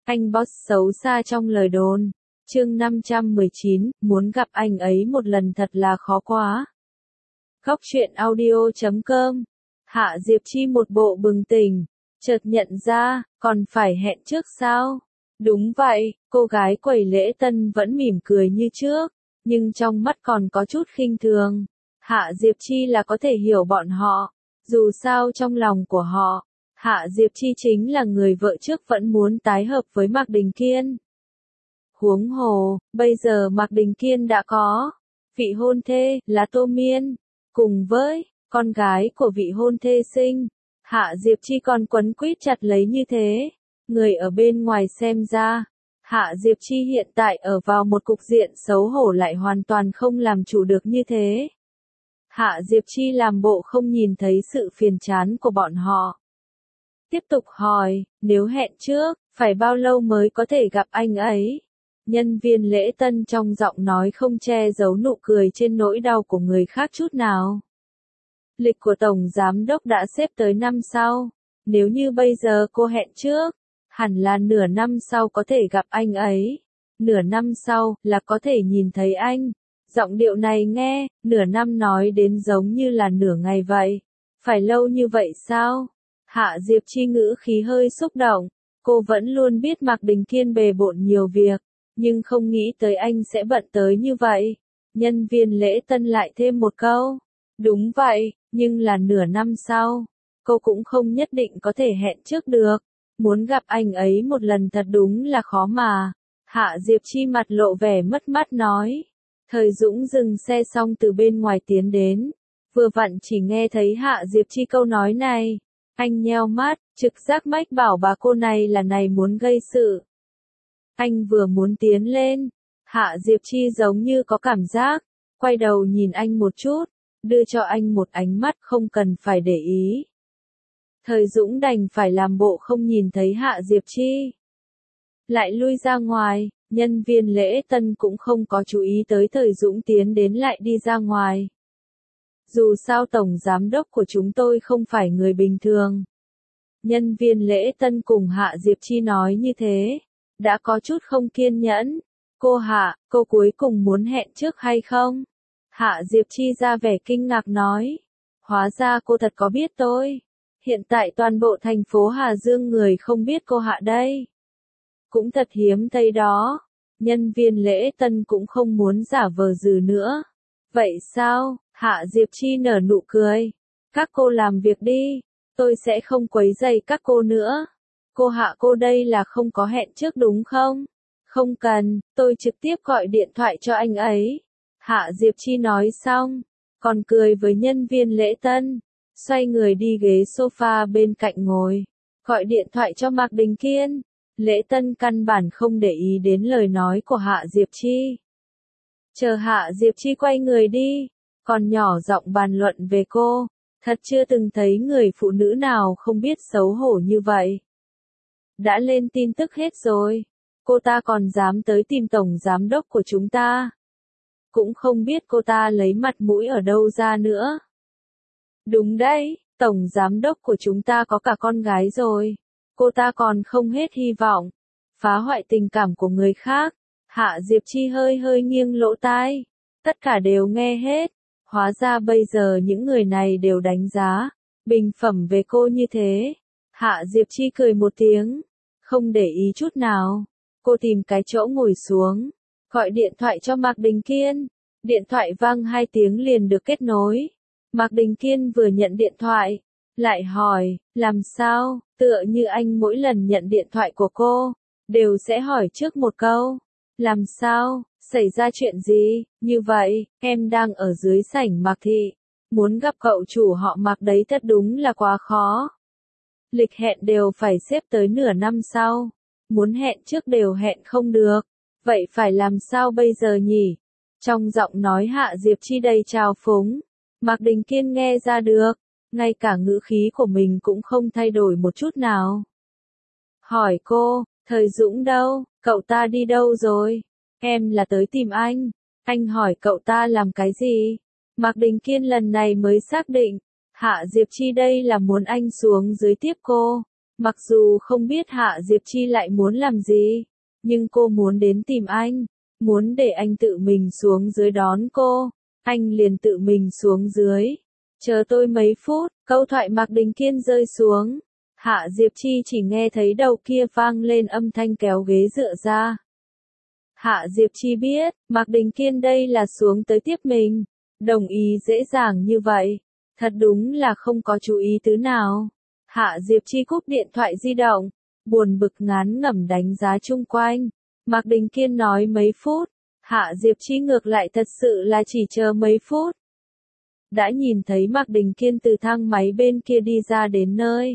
Anh boss xấu xa trong lời đồn. Chương 519, muốn gặp anh ấy một lần thật là khó quá. Góc truyện audio.com. Hạ Diệp Chi một bộ bừng tỉnh, chợt nhận ra, còn phải hẹn trước sao? Đúng vậy, cô gái quầy lễ tân vẫn mỉm cười như trước, nhưng trong mắt còn có chút khinh thường. Hạ Diệp Chi là có thể hiểu bọn họ, dù sao trong lòng của họ, Hạ Diệp Chi chính là người vợ trước vẫn muốn tái hợp với Mạc Đình Kiên. Huống hồ, bây giờ Mạc Đình Kiên đã có vị hôn thê là Tô Miên, cùng với con gái của vị hôn thê sinh. Hạ Diệp Chi còn quấn quýt chặt lấy như thế. Người ở bên ngoài xem ra, Hạ Diệp Chi hiện tại ở vào một cục diện xấu hổ lại hoàn toàn không làm chủ được như thế. Hạ Diệp Chi làm bộ không nhìn thấy sự phiền chán của bọn họ. Tiếp tục hỏi, nếu hẹn trước, phải bao lâu mới có thể gặp anh ấy? Nhân viên lễ tân trong giọng nói không che giấu nụ cười trên nỗi đau của người khác chút nào. Lịch của Tổng Giám Đốc đã xếp tới năm sau. Nếu như bây giờ cô hẹn trước, hẳn là nửa năm sau có thể gặp anh ấy. Nửa năm sau là có thể nhìn thấy anh. Giọng điệu này nghe, nửa năm nói đến giống như là nửa ngày vậy. Phải lâu như vậy sao? Hạ Diệp Chi ngữ khí hơi xúc động. Cô vẫn luôn biết Mạc Đình Kiên bề bộn nhiều việc, nhưng không nghĩ tới anh sẽ bận tới như vậy. Nhân viên lễ tân lại thêm một câu. Đúng vậy, nhưng là nửa năm sau. Cô cũng không nhất định có thể hẹn trước được. Muốn gặp anh ấy một lần thật đúng là khó mà. Hạ Diệp Chi mặt lộ vẻ mất mát nói. Thời Dũng dừng xe xong từ bên ngoài tiến đến. Vừa vặn chỉ nghe thấy Hạ Diệp Chi câu nói này. Anh nheo mắt, trực giác mách bảo bà cô này là này muốn gây sự. Anh vừa muốn tiến lên. Hạ Diệp Chi giống như có cảm giác. Quay đầu nhìn anh một chút. Đưa cho anh một ánh mắt không cần phải để ý. Thời Dũng đành phải làm bộ không nhìn thấy Hạ Diệp Chi. Lại lui ra ngoài, nhân viên lễ tân cũng không có chú ý tới Thời Dũng tiến đến lại đi ra ngoài. Dù sao Tổng Giám Đốc của chúng tôi không phải người bình thường. Nhân viên lễ tân cùng Hạ Diệp Chi nói như thế, đã có chút không kiên nhẫn. Cô Hạ, cô cuối cùng muốn hẹn trước hay không? Hạ Diệp Chi ra vẻ kinh ngạc nói. Hóa ra cô thật có biết tôi. Hiện tại toàn bộ thành phố Hà Dương người không biết cô Hạ đây. Cũng thật hiếm thấy đó. Nhân viên lễ tân cũng không muốn giả vờ dừ nữa. Vậy sao? Hạ Diệp Chi nở nụ cười. Các cô làm việc đi. Tôi sẽ không quấy rầy các cô nữa. Cô Hạ cô đây là không có hẹn trước đúng không? Không cần, tôi trực tiếp gọi điện thoại cho anh ấy. Hạ Diệp Chi nói xong, còn cười với nhân viên lễ tân, xoay người đi ghế sofa bên cạnh ngồi, gọi điện thoại cho Mạc Đình Kiên. Lễ tân căn bản không để ý đến lời nói của Hạ Diệp Chi. Chờ Hạ Diệp Chi quay người đi, còn nhỏ giọng bàn luận về cô, thật chưa từng thấy người phụ nữ nào không biết xấu hổ như vậy. Đã lên tin tức hết rồi, cô ta còn dám tới tìm Tổng Giám Đốc của chúng ta. Cũng không biết cô ta lấy mặt mũi ở đâu ra nữa. Đúng đấy, Tổng Giám Đốc của chúng ta có cả con gái rồi. Cô ta còn không hết hy vọng. Phá hoại tình cảm của người khác. Hạ Diệp Chi hơi hơi nghiêng lỗ tai. Tất cả đều nghe hết. Hóa ra bây giờ những người này đều đánh giá, bình phẩm về cô như thế. Hạ Diệp Chi cười một tiếng. Không để ý chút nào. Cô tìm cái chỗ ngồi xuống. Gọi điện thoại cho Mạc Đình Kiên. Điện thoại vang 2 tiếng liền được kết nối. Mạc Đình Kiên vừa nhận điện thoại, lại hỏi, làm sao, tựa như anh mỗi lần nhận điện thoại của cô, đều sẽ hỏi trước một câu. Làm sao, xảy ra chuyện gì, như vậy, em đang ở dưới sảnh Mạc Thị. Muốn gặp cậu chủ họ Mạc đấy thật đúng là quá khó. Lịch hẹn đều phải xếp tới nửa năm sau. Muốn hẹn trước đều hẹn không được. Vậy phải làm sao bây giờ nhỉ? Trong giọng nói Hạ Diệp Chi đầy trào phúng. Mạc Đình Kiên nghe ra được. Ngay cả ngữ khí của mình cũng không thay đổi một chút nào. Hỏi cô, Thời Dũng đâu? Cậu ta đi đâu rồi? Em là tới tìm anh. Anh hỏi cậu ta làm cái gì? Mạc Đình Kiên lần này mới xác định. Hạ Diệp Chi đây là muốn anh xuống dưới tiếp cô. Mặc dù không biết Hạ Diệp Chi lại muốn làm gì, nhưng cô muốn đến tìm anh, muốn để anh tự mình xuống dưới đón cô. Anh liền tự mình xuống dưới. Chờ tôi mấy phút, câu thoại Mạc Đình Kiên rơi xuống. Hạ Diệp Chi chỉ nghe thấy đầu kia vang lên âm thanh kéo ghế dựa ra. Hạ Diệp Chi biết, Mạc Đình Kiên đây là xuống tới tiếp mình. Đồng ý dễ dàng như vậy. Thật đúng là không có chú ý thứ nào. Hạ Diệp Chi cúp điện thoại di động. Buồn bực ngán ngẩm đánh giá chung quanh. Mạc Đình Kiên nói mấy phút. Hạ Diệp Chi ngược lại thật sự là chỉ chờ mấy phút. Đã nhìn thấy Mạc Đình Kiên từ thang máy bên kia đi ra đến nơi.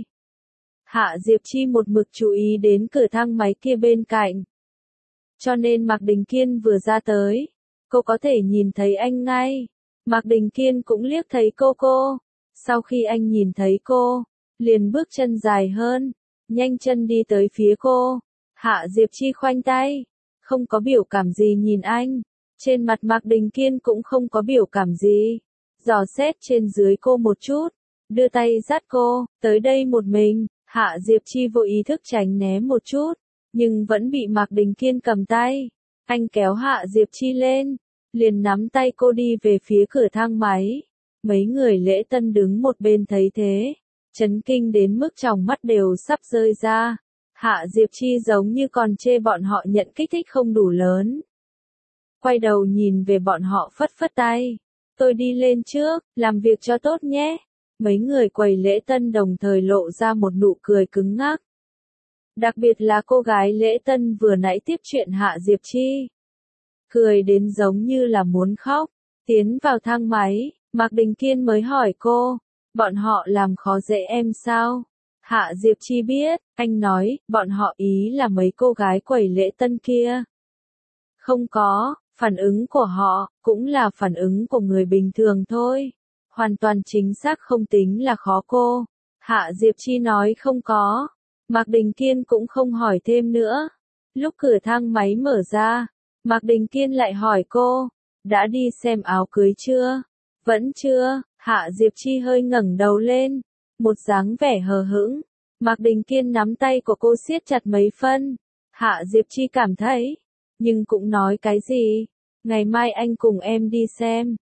Hạ Diệp Chi một mực chú ý đến cửa thang máy kia bên cạnh. Cho nên Mạc Đình Kiên vừa ra tới, cô có thể nhìn thấy anh ngay. Mạc Đình Kiên cũng liếc thấy cô. Sau khi anh nhìn thấy cô, liền bước chân dài hơn, nhanh chân đi tới phía cô. Hạ Diệp Chi khoanh tay, không có biểu cảm gì nhìn anh. Trên mặt Mạc Đình Kiên cũng không có biểu cảm gì. Dò xét trên dưới cô một chút, đưa tay dắt cô, tới đây một mình. Hạ Diệp Chi vô ý thức tránh né một chút, nhưng vẫn bị Mạc Đình Kiên cầm tay. Anh kéo Hạ Diệp Chi lên, liền nắm tay cô đi về phía cửa thang máy. Mấy người lễ tân đứng một bên thấy thế, chấn kinh đến mức tròng mắt đều sắp rơi ra. Hạ Diệp Chi giống như còn chê bọn họ nhận kích thích không đủ lớn. Quay đầu nhìn về bọn họ phất phất tay. Tôi đi lên trước, làm việc cho tốt nhé. Mấy người quầy lễ tân đồng thời lộ ra một nụ cười cứng ngắc. Đặc biệt là cô gái lễ tân vừa nãy tiếp chuyện Hạ Diệp Chi. Cười đến giống như là muốn khóc. Tiến vào thang máy, Mạc Đình Kiên mới hỏi cô, bọn họ làm khó dễ em sao? Hạ Diệp Chi biết, anh nói, bọn họ ý là mấy cô gái quầy lễ tân kia. Không có, phản ứng của họ, cũng là phản ứng của người bình thường thôi. Hoàn toàn chính xác không tính là khó cô. Hạ Diệp Chi nói không có. Mạc Đình Kiên cũng không hỏi thêm nữa. Lúc cửa thang máy mở ra, Mạc Đình Kiên lại hỏi cô, đã đi xem áo cưới chưa? Vẫn chưa. Hạ Diệp Chi hơi ngẩng đầu lên, một dáng vẻ hờ hững. Mạc Đình Kiên nắm tay của cô siết chặt mấy phân. Hạ Diệp Chi cảm thấy, nhưng cũng nói cái gì? Ngày mai anh cùng em đi xem.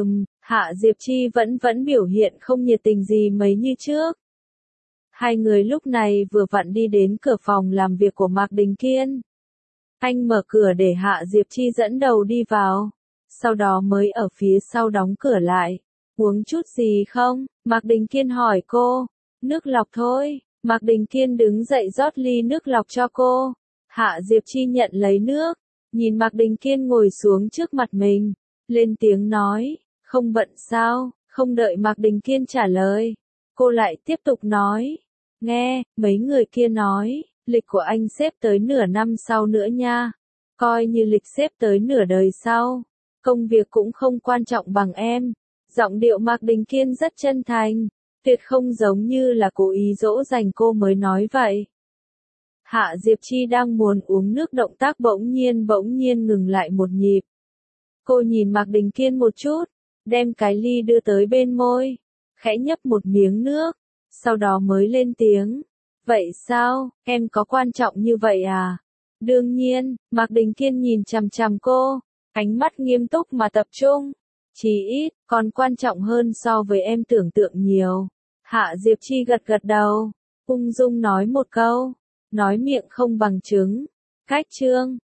Hạ Diệp Chi vẫn biểu hiện không nhiệt tình gì mấy như trước. Hai người lúc này vừa vặn đi đến cửa phòng làm việc của Mạc Đình Kiên. Anh mở cửa để Hạ Diệp Chi dẫn đầu đi vào, sau đó mới ở phía sau đóng cửa lại. Uống chút gì không? Mạc Đình Kiên hỏi cô. Nước lọc thôi. Mạc Đình Kiên đứng dậy rót ly nước lọc cho cô. Hạ Diệp Chi nhận lấy nước, nhìn Mạc Đình Kiên ngồi xuống trước mặt mình, lên tiếng nói, không bận sao? Không đợi Mạc Đình Kiên trả lời, cô lại tiếp tục nói, nghe, mấy người kia nói, lịch của anh xếp tới nửa năm sau nữa nha, coi như lịch xếp tới nửa đời sau, công việc cũng không quan trọng bằng em. Giọng điệu Mạc Đình Kiên rất chân thành, tuyệt không giống như là cố ý dỗ dành cô mới nói vậy. Hạ Diệp Chi đang muốn uống nước, động tác bỗng nhiên ngừng lại một nhịp. Cô nhìn Mạc Đình Kiên một chút, đem cái ly đưa tới bên môi, khẽ nhấp một miếng nước, sau đó mới lên tiếng. Vậy sao, em có quan trọng như vậy à? Đương nhiên. Mạc Đình Kiên nhìn chằm chằm cô, ánh mắt nghiêm túc mà tập trung. Chí ít, còn quan trọng hơn so với em tưởng tượng nhiều. Hạ Diệp Chi gật gật đầu, ung dung nói một câu, nói miệng không bằng chứng. Cách chương